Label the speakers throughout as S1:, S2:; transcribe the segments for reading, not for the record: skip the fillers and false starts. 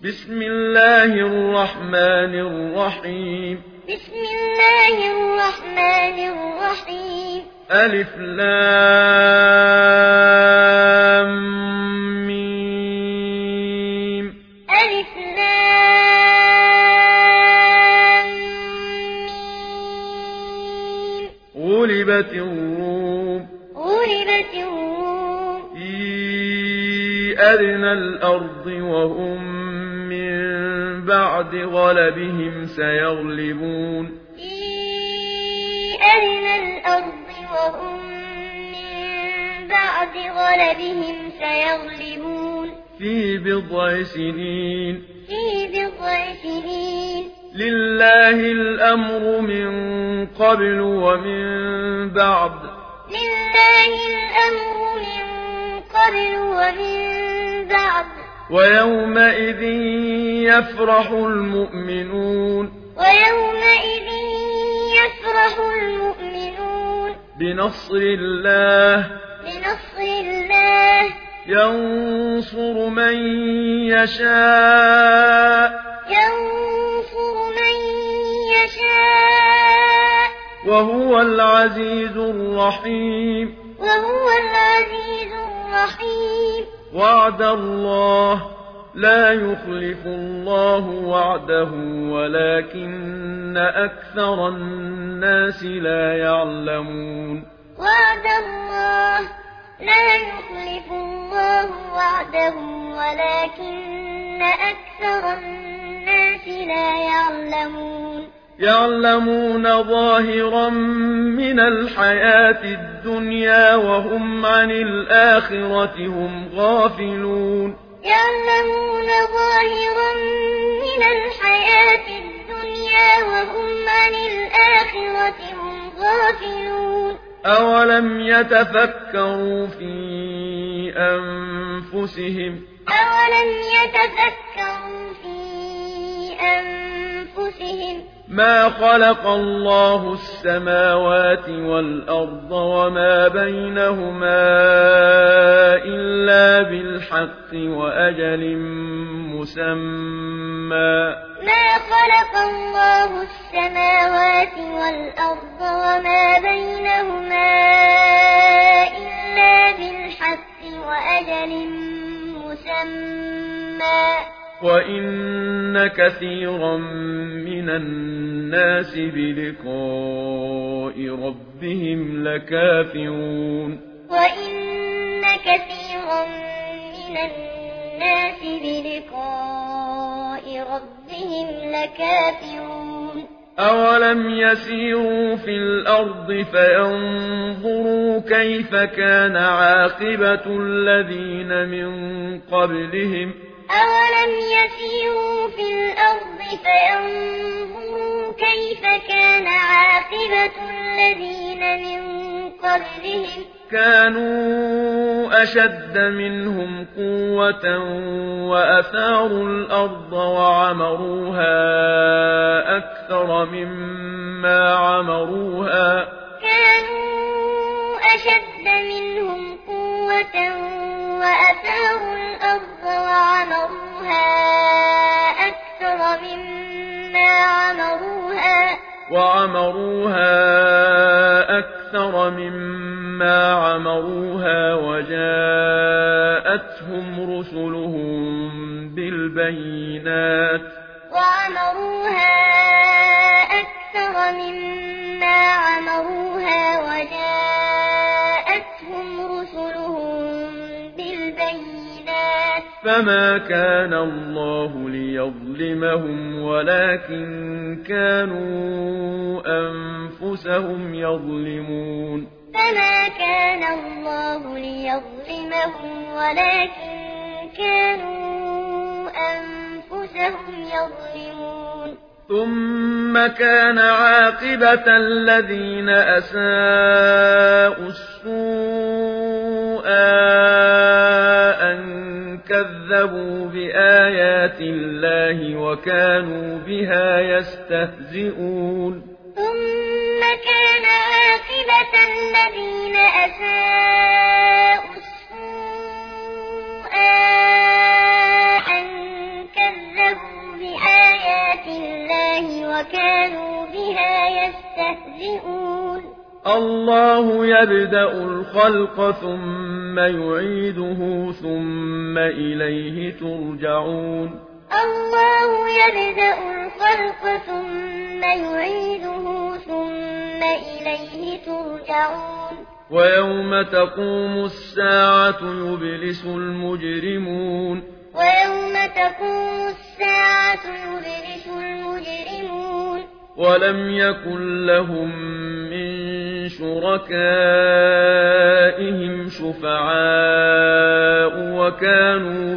S1: بسم الله الرحمن الرحيم
S2: بسم الله الرحمن الرحيم
S1: ألف لام ميم
S2: ألف لام ميم
S1: غلبت الروم
S2: غلبت الروم
S1: في أدنى الأرض وهم من بعد غلبهم سيغلبون
S2: في أدنى الأرض وهم من بعد غلبهم سيغلبون
S1: في بضع سنين لله الأمر من قبل ومن بعد
S2: لله الأمر من قبل ومن بعد
S1: ويومئذ يفرح المؤمنون بنصر الله ينصر من يشاء وهو العزيز الرحيم وعد الله لا يخلف الله وعده ولكن أكثر الناس لا يعلمون
S2: وعد الله لا يخلف الله وعده ولكن أكثر الناس لا يعلمون
S1: يعلمون ظاهرا من الحياة الدنيا وهم عن الآخرة هم غافلون
S2: يعلمون ظاهرا من الحياة الدنيا وهم عن الآخرة هم غافلون
S1: أولم يتفكروا في أنفسهم ما خلق الله السماوات والأرض وما بينهما إلا بالحق وأجل مسمى
S2: ما خلق الله السماوات والأرض وما بينهما إلا بالحق وأجل مسمى
S1: وإن كثيرا من الناس بلقاء ربهم لكافرون
S2: وإن كثيرا من الناس بلقاء ربهم لكافرون
S1: أولم يسيروا في الأرض فينظروا كيف كان عاقبة الذين من قبلهم
S2: أولم يسيروا في الأرض فينظروا كيف كان عاقبة الذين من قبلهم
S1: كانوا أشد منهم قوة وأثاروا الأرض وعمروها أكثر مما عمروها
S2: كانوا أشد منهم قوة وأثاروا الأرض
S1: وعمروها أكثر مما عمروها وجاءتهم رسلهم بالبينات فما كان الله ليظلمهم ولكن كانوا أنفسهم يظلمون ثم كان عاقبة الذين أساءوا السوء أن كذبوا بآيات الله وكانوا بها يستهزئون
S2: ثم كان عاقبة الذين أساءوا السوء أن كذبوا وكانوا بها يستهزئون
S1: الله يبدأ الخلق ثم يعيده ثم إليه ترجعون
S2: الله يبدأ الخلق ثم يعيده ثم إليه ترجعون
S1: ويوم تقوم الساعة يبلس المجرمون
S2: ويوم تقوم الساعة يبلس المجرمون
S1: ولم يكن لهم من شركائهم شفعاء وكانوا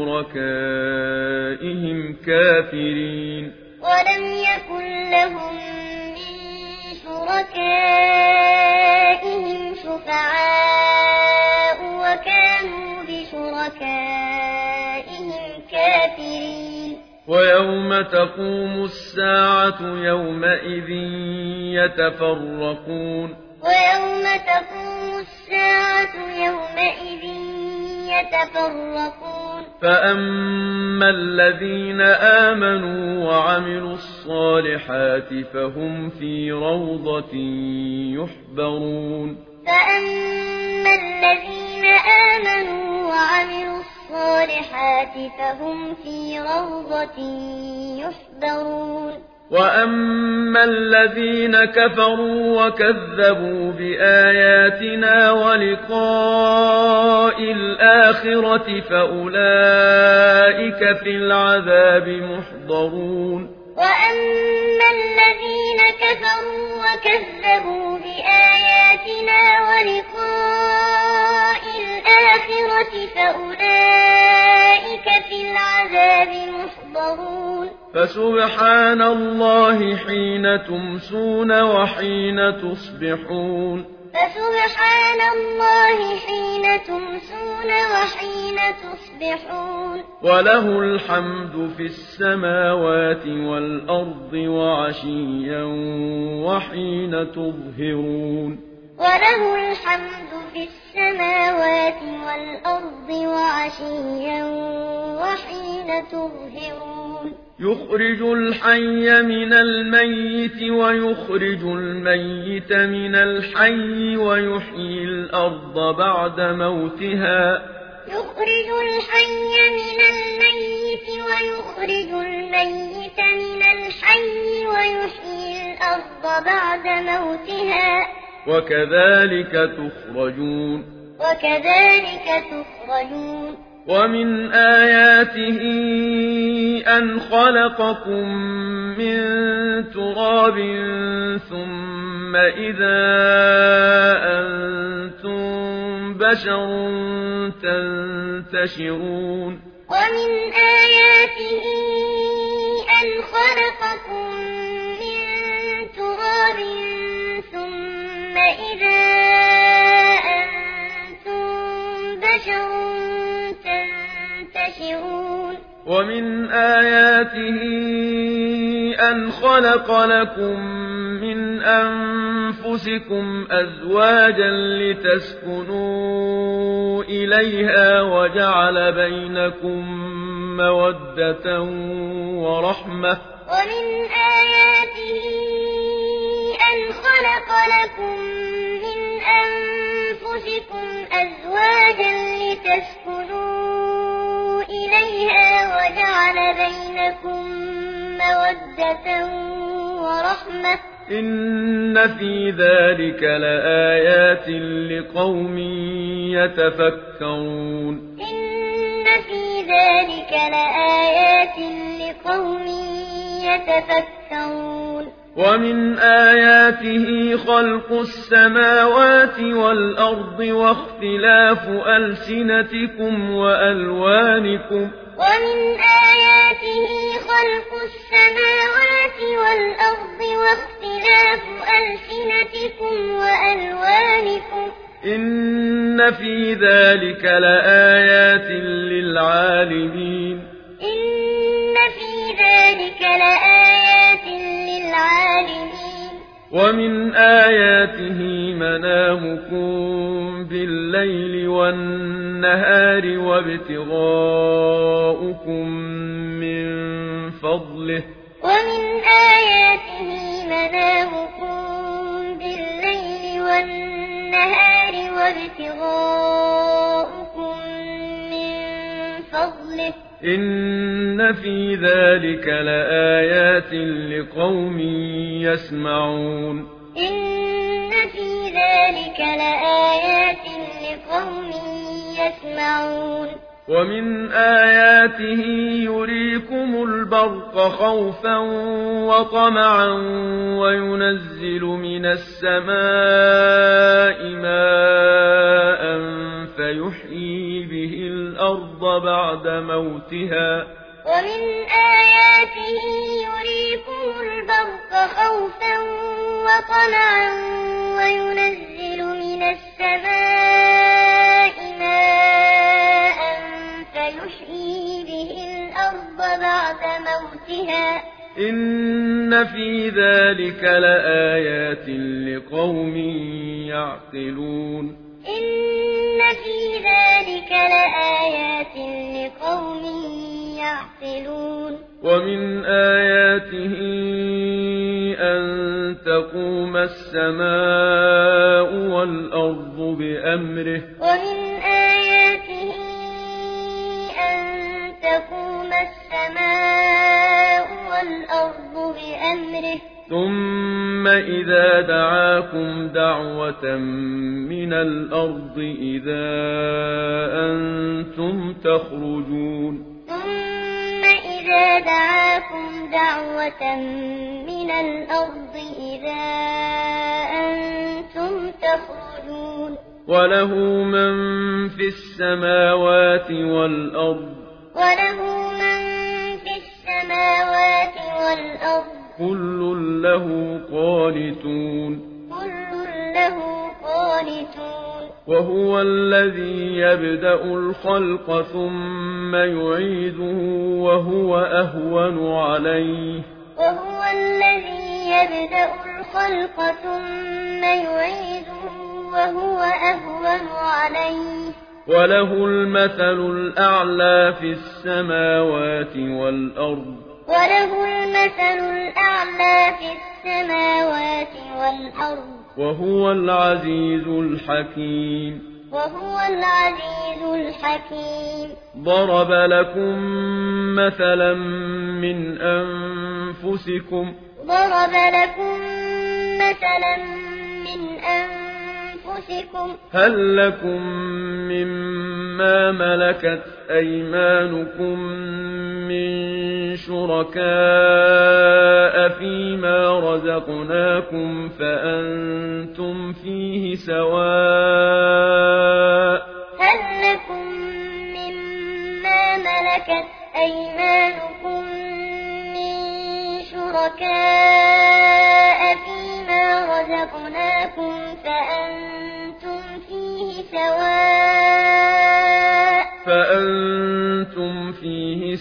S1: بشركائهم كافرين
S2: ولم يكن لهم من شركائهم شفعاء وكانوا بشركائهم كافرين
S1: ويوم تقوم الساعة يومئذ يتفرقون
S2: ويوم تقوم الساعة يومئذ يتفرقون
S1: فأما الذين آمنوا وعملوا الصالحات فهم في روضة يحبرون
S2: فأما الذين آمنوا وعملوا الصالحات فهم في روضة يحبرون
S1: وأما الذين كفروا وكذبوا بآياتنا ولقاء الآخرة فأولئك في العذاب محضرون
S2: وأما الذين كفروا وكذبوا بآياتنا ولقاء الآخرة فأولئك في العذاب محضرون
S1: فسبحان الله حين تمسون وحين تصبحون
S2: فسبحان الله حين تمسون وحين تصبحون
S1: وله الحمد في السماوات والأرض وعشيا وحين تظهرون
S2: وله الحمد في السماوات والأرض وعشيا وحين تظهرون
S1: يخرج الحي من الميت ويخرج الميت من الحي ويحيي الأرض بعد موتها
S2: يخرج الحي من الميت ويخرج الميت من الحي ويحيي الأرض بعد موتها
S1: وكذلك تخرجون ومن آياته أن خلقكم من تراب ثم إذا أنتم بشر تنتشرون
S2: ومن آياته أن خلقكم من تراب ثم إذا أنتم بشر تنتشرون
S1: ومن آياته أن خلق لكم من أنفسكم أزواجا لتسكنوا إليها وجعل بينكم مودة ورحمة
S2: ومن آياته أن خلق لكم من أنفسكم أزواجا لتسكنوا إليها وجعل بينكم مودة ورحمة
S1: إن في ذلك لآيات لقوم يتفكرون
S2: إن في ذلك لآيات لقوم يتفكرون
S1: ومن آياته خلق السماوات والأرض واختلاف ألسنتكم وألوانكم
S2: ومن آياته خلق السماوات والأرض واختلاف ألسنتكم وألوانكم
S1: إن في ذلك لآيات للعالمين
S2: إن في ذلك لآيات للعالمين
S1: ومن آياته منامكم بالليل والنهار وابتغاؤكم من فضله
S2: ومن آياته منامكم بالليل والنهار وابتغاؤكم من فضله
S1: إن في ذلك لآيات لقوم يسمعون
S2: إن في ذلك لآيات لقوم يسمعون
S1: ومن آياته يريكم البرق خوفا وطمعا وينزل من السماء ماء فيحيي به الأرض بعد موتها
S2: ومن آياته يريكم البرق خوفا وطمعا وينزل من السماء ماء فيحيي به الأرض بعد موتها
S1: إن في ذلك لآيات لقوم يعقلون
S2: إن في ذلك لآيات لقوم يعقلون
S1: ومن آياته أن تقوم السماء والأرض بأمره
S2: ومن آياته أن تقوم السماء والأرض بأمره
S1: ثم إذا دعاكم دعوة من الأرض إذا أنتم تخرجون
S2: ثم إذا دعاكم دعوة من الأرض إذا أنتم تخرجون
S1: وله من في السماوات والأرض
S2: وله من في السماوات والأرض
S1: كل له قانتون
S2: كل له قانتون
S1: وهو الذي يبدأ الخلق ثم يعيده وهو أهون عليه
S2: وهو الذي يبدأ الخلق ثم يعيده وهو أهون عليه
S1: وله المثل الأعلى في السماوات والأرض
S2: وله المثل الأعلى في السماوات والأرض
S1: وهو العزيز الحكيم
S2: وهو العزيز الحكيم
S1: ضرب لكم مثلا من أنفسكم
S2: ضرب لكم مثلا من أنفسكم
S1: هل لكم مما ملكت أيمانكم من شركاء فيما رزقناكم فأنتم فيه سواء
S2: هل لكم مما ملكت أيمانكم من شركاء فيما رزقناكم فأنتم
S1: فيه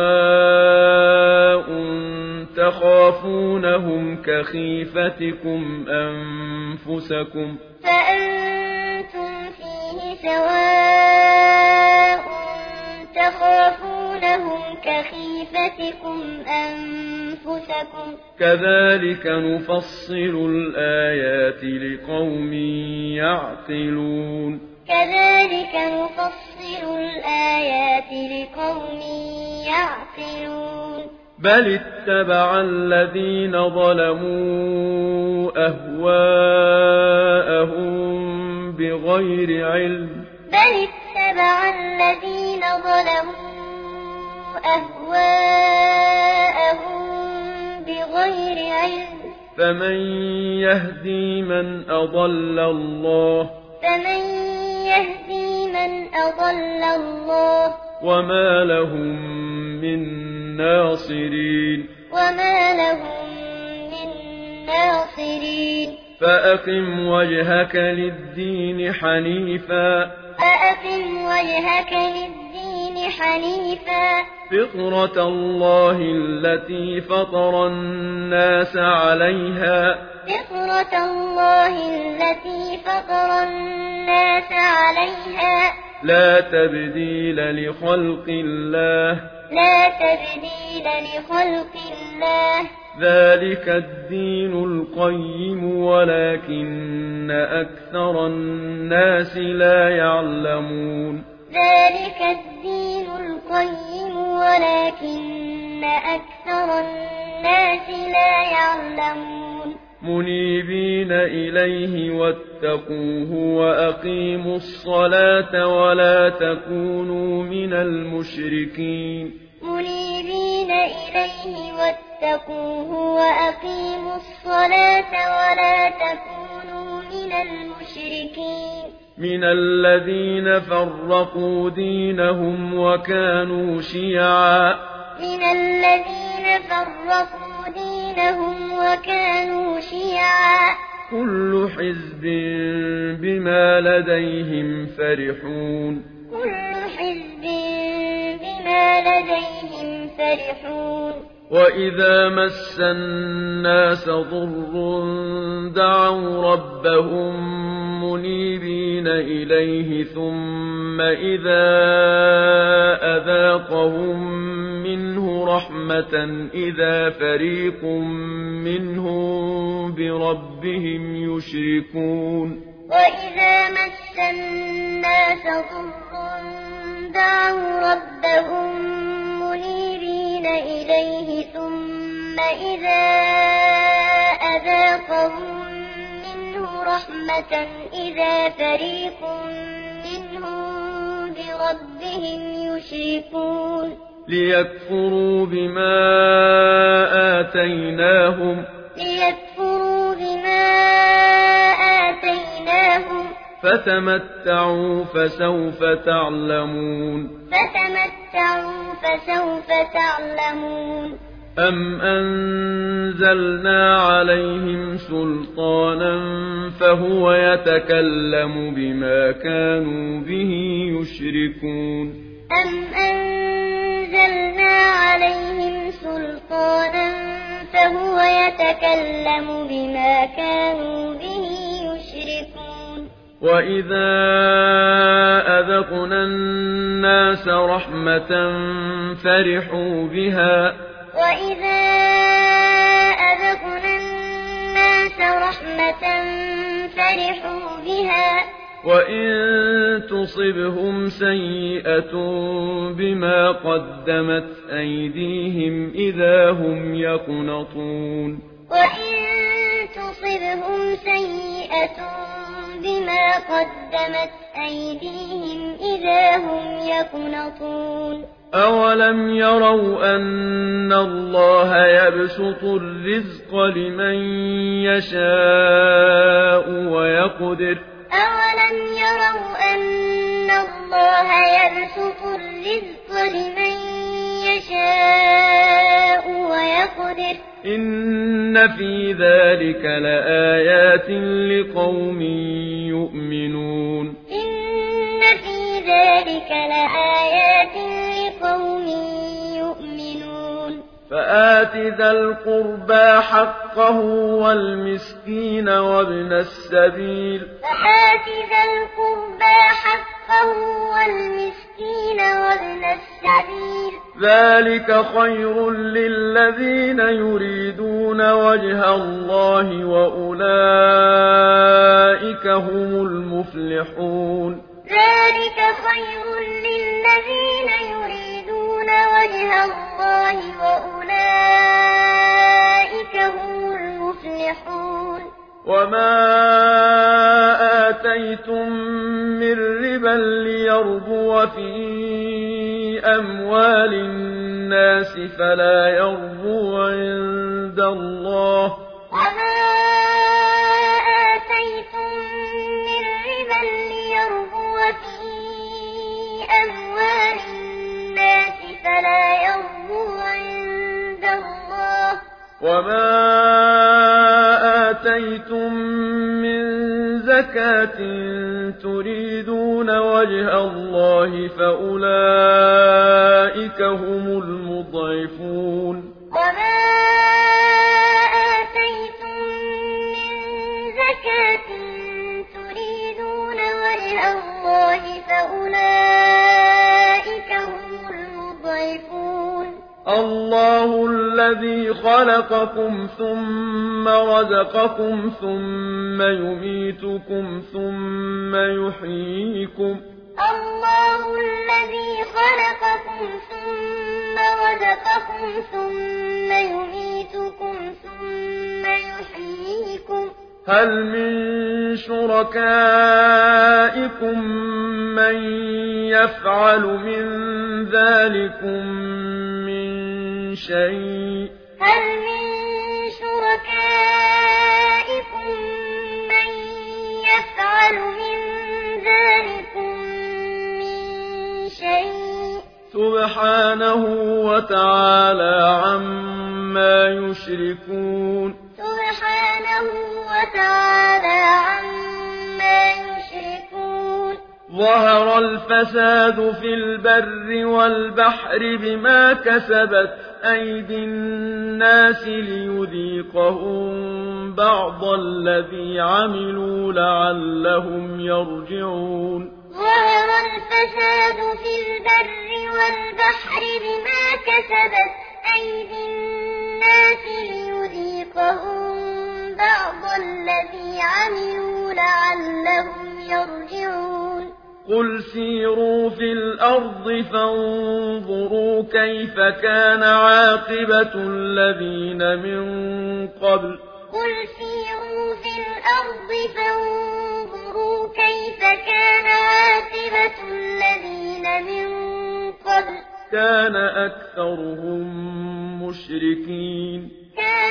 S1: سواء تخافونهم كخيفتكم أنفسكم
S2: فأنتم فيه سواء تخافونهم كخيفتكم أنفسكم
S1: كذلك نفصل الآيات لقوم يعقلون
S2: كذلك نفصل الآيات لقوم يعقلون
S1: بل اتبع الذين ظلموا أهواءهم بغير علم
S2: بل اتبع الذين ظلموا أهواءهم بغير علم
S1: فمن يهدي من أضل الله
S2: فمن يهدي من أضل الله
S1: وما لهم من ناصرين
S2: وما لهم من ناصرين
S1: فأقم وجهك للدين حنيفا
S2: فأقم وجهك للدين حنيفا
S1: فطرة الله التي فطر الناس عليها
S2: فطرة الله التي فطر الناس عليها
S1: لا تبديل لخلق الله
S2: لا تبديل لخلق الله
S1: ذلك الدين القيم ولكن أكثر الناس لا يعلمون
S2: ذلك الدين القيم ولكن أكثر الناس لا يعلمون
S1: منيبين إليه واتقوه وأقيموا الصلاة ولا تكونوا من المشركين
S2: منيبين إليه واتقوه وأقيموا الصلاة ولا تكونوا من المشركين
S1: من الذين فرقوا دينهم وكانوا شيعا
S2: من الذين فرقوا دينهم وكانوا شيعا
S1: كل حزب بما لديهم فرحون
S2: كل حزب بما لديهم فرحون
S1: وإذا مس الناس ضر دعوا ربهم منيبين إليه ثم إذا أذاقهم منه رحمة إذا فريق منهم بربهم يشركون
S2: وإذا مس الناس ضر دعوا ربهم منيبين إليه ثم إذا أذاقهم منه رحمة إذا فريق منهم بربهم يشركون
S1: ليكفروا بما آتيناهم فتمتعوا فسوف تعلمون أم أنزلنا عليهم سلطانا فهو يتكلم بما كانوا به يشركون
S2: أم أنزلنا عليهم سلطانا فهو يتكلم بما كانوا به يشركون
S1: وإذا أذقنا الناس رحمة فرحوا بها
S2: وإذا أذقنا الناس رحمة فرحوا بها
S1: وإن تصبهم سيئة بما قدمت أيديهم إذا هم يقنطون
S2: وإن تصبهم سيئة بما قدمت أيديهم إذا هم يقنطون
S1: أولم يروا أن الله يبسط الرزق لمن يشاء ويقدر
S2: أولم يروا أن الله يبسط الرزق لمن يشاء ويقدر
S1: إن في ذلك لآيات لقوم يؤمنون
S2: إن في ذلك لآيات لقوم يؤمنون
S1: فآت ذا القربى حقه والمسكين وابن السبيل
S2: فآت ذا القربى حقه والمسكين وابن السبيل
S1: ذلك خير للذين يريدون وجه الله وأولئك هم المفلحون
S2: ذلك خير للذين يريدون وجه الله وأولئك هم المفلحون
S1: وما آتيتم من ربا ليربو في أموال الناس فلا يربو عند الله
S2: وما آتيتم من ربا ليربو في أموال الناس فلا يربو عند الله
S1: وما آتيتم من زكاة تريدون وجه الله فأولئك هم المضعفون
S2: وما آتيتم من زكاة تريدون وجه الله فأولئك هم المضعفون
S1: الله الذي خلقكم ثم رزقكم ثم يميتكم ثم يحييكم
S2: الله الذي خلقكم ثم رزقكم ثم يميتكم ثم يحييكم
S1: هل من شركائكم من يفعل من ذلكم من شيء
S2: هل من شركائكم من يفعل من ذلكم من شيء
S1: سبحانه وتعالى عما يشركون
S2: سبحانه وتعالى عما يشركون
S1: ظهر الفساد في البر والبحر بما كسبت أيدي الناس ليذيقهم بعض الذي عملوا لعلهم يرجعون
S2: ظهر الفساد في البر والبحر بما كسبت أيدي الناس ليذيقهم بعض الذي عملوا لعلهم يرجعون
S1: قل سيروا في الأرض فانظروا كيف كان عاقبة الذين من قبل
S2: قل سيروا في الأرض فانظروا كيف كان عاقبة الذين من قبل
S1: كان أكثرهم مشركين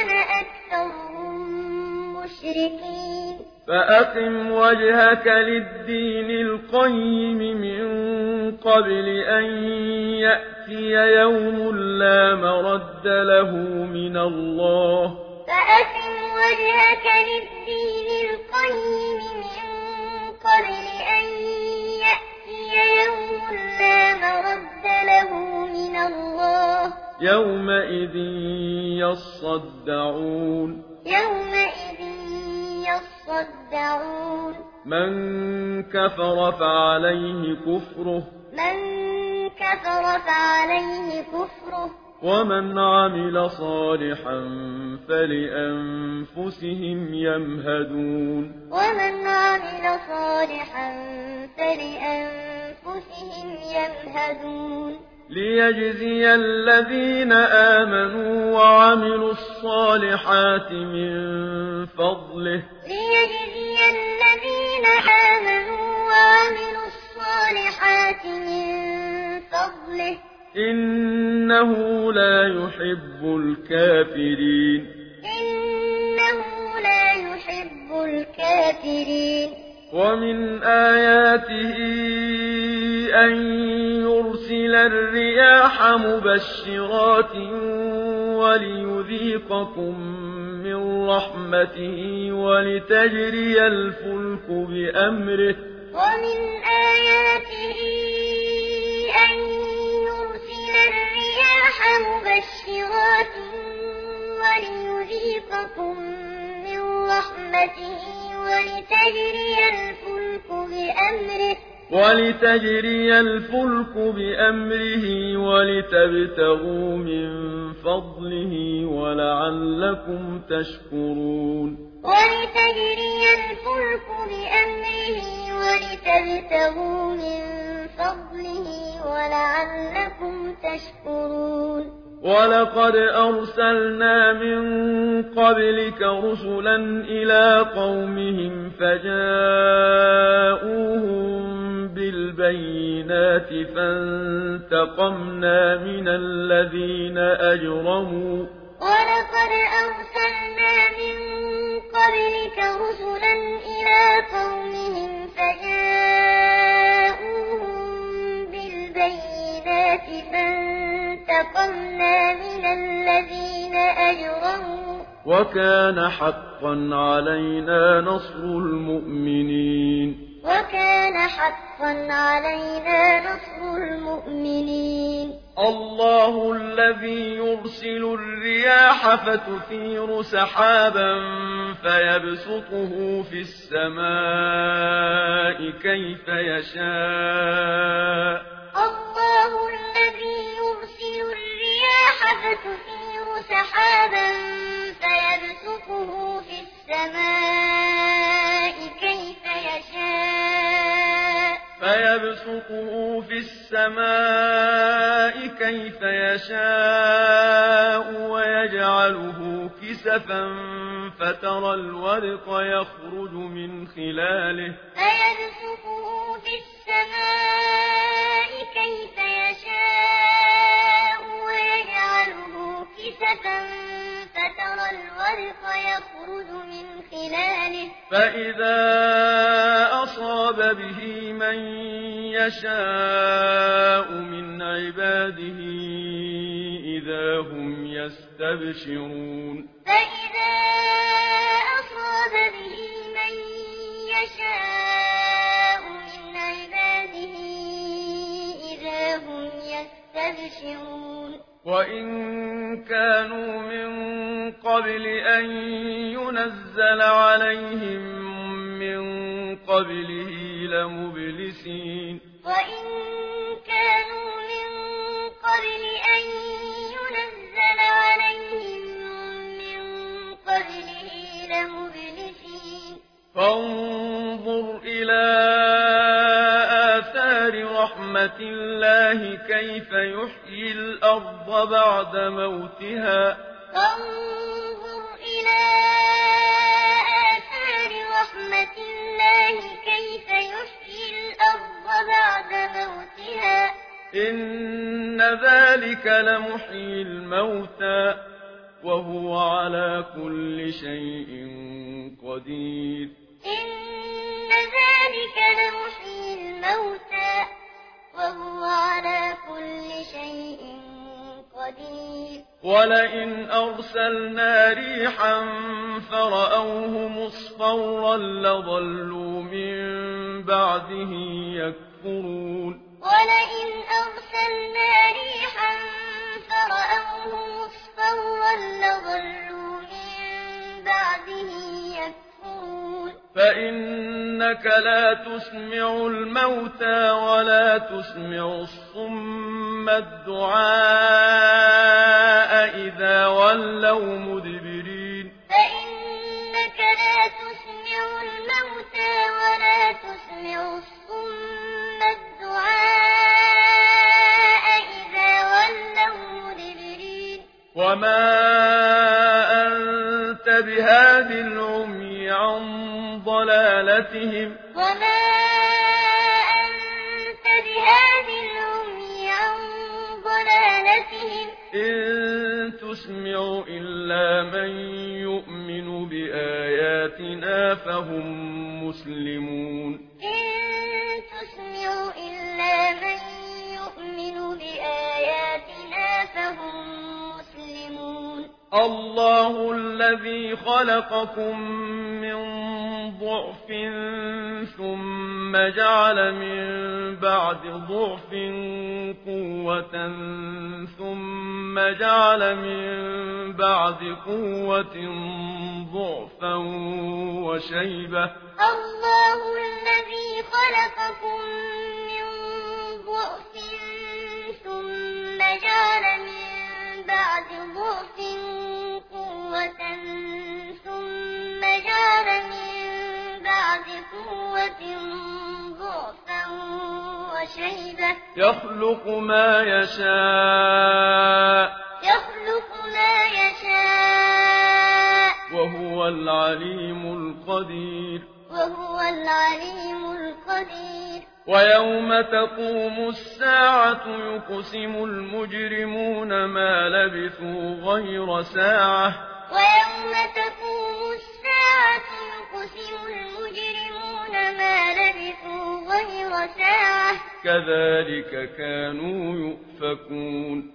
S1: فأقم وجهك للدين القيم من قبل أن يأتي يوم لا مرد له من الله
S2: فأقم وجهك للدين القيم من قبل أن يأتي يوم لا مرد له من الله
S1: يومئذ يصدعون من كفر فعليه كفره ومن عمل صالحا فلأنفسهم يمهدون ليجزي الذين آمنوا وعملوا الصالحات من فضله إنه لا يحب الكافرين ومن آياته أن يرسل الرياح مبشرات وليذيقكم من رحمته ولتجري الفلك بأمره
S2: ومن آياته أن يرسل الرياح مبشرات وليذيقكم من رحمته ولتجري الفلك بأمره ولتبتغوا من فضله ولعلكم تشكرون ولقد أرسلنا من قبلك رسلا إلى قومهم فجاءوهم بالبينات فانتقمنا من الذين أجرموا وكان حقا علينا نصر المؤمنين
S3: وكان حقا علينا نصر المؤمنين
S1: الله الذي يرسل الرياح فتثير سحابا فيبسطه في السماء كيف يشاء
S3: الله الذي يرسل الرياح فتثير سحابا فيبسطه في السماء كيف
S1: يشاء ويجعله كسفا فترى الودق يخرج من خلاله فإذا أصاب به من يشاء من عباده إذا هم يستبشرون وإن كانوا من قبل أن ينزل عليهم من قبله لمبلسين فانظر إلى آثار رحمة الله كيف يحيي الأرض بعد موتها إن ذلك لمحيي الموتى وهو على كل شيء قدير ولئن أرسلنا ريحا فرأوه مصفرا لظلوا من بعده يكفرون فإنك لا تسمع الموتى ولا تسمع الصم الدعاء إذا ولوا مدبرين وما أنت بهاد العمي عن ضلالتهم إن تسمع إلا من يؤمن بآياتنا فهم مسلمون الله الذي خلقكم من ضعف ثم جعل من بعد ضعف قوة ثم جعل من بعد قوة ضعفا وشيبة يخلق ما يشاء وهو العليم القدير ويوم تقوم الساعة يقسم المجرمون ما لبثوا غير ساعة كذلك كانوا يؤفكون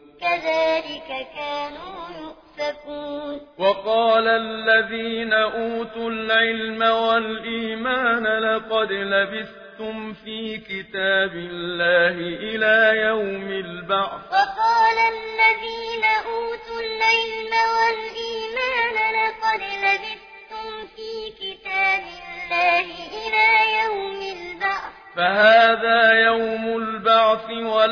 S1: وقال الذين أوتوا العلم والإيمان لقد لبثتم لبثتم في كتاب الله إلى يوم البعث
S3: وقال الذين أوتوا العلم والإيمان لقد لبثتم في كتاب الله إلى يوم البعث
S1: فهذا يوم البعث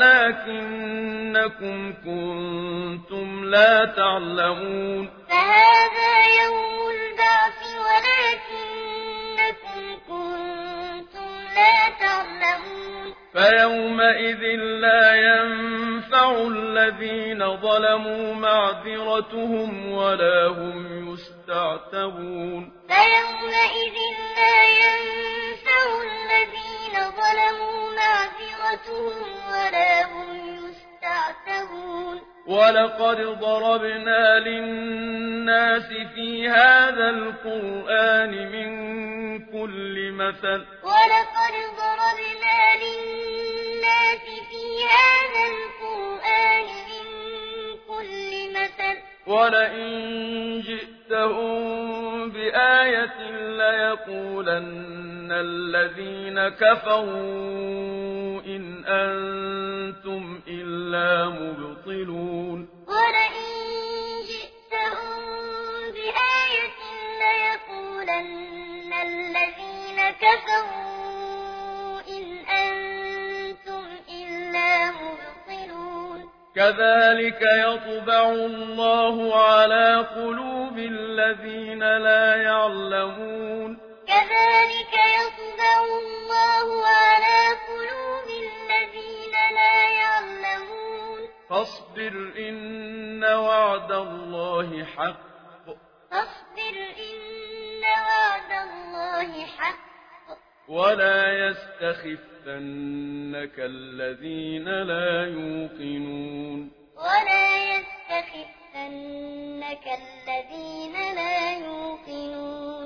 S1: ولكنكم كنتم لا تعلمون
S3: فهذا يوم البعث ولكنكم كنتم لا تعلمون
S1: فيومئذ لا ينفع الذين ظلموا معذرتهم ولا هم يستعتبون
S3: فيومئذ لا ينفع الذين ظلموا معذرتهم ولا هم يستعتبون
S1: ولقد ضربنا للناس في هذا القرآن من كل مثل
S3: ولقد ضربنا للناس في هذا القرآن من كل مثل
S1: ولئن جئتهم بآية ليقولن الذين كفروا إن أنتم إلا مبطلون
S3: ولئن جئتهم بآية ليقولن الذين كفروا إن أنتم إلا مبطلون
S1: كذلك يطبع الله على قلوب الذين لا يعلمون
S3: كذلك يطبع الله على قلوب الذين لا يعلمون
S1: فاصبر إن وعد الله حق
S3: فاصبر إن وعد الله حق
S1: ولا يستخفنك الذين لا يوقنون
S3: ولا يستخفنك الذين لا يوقنون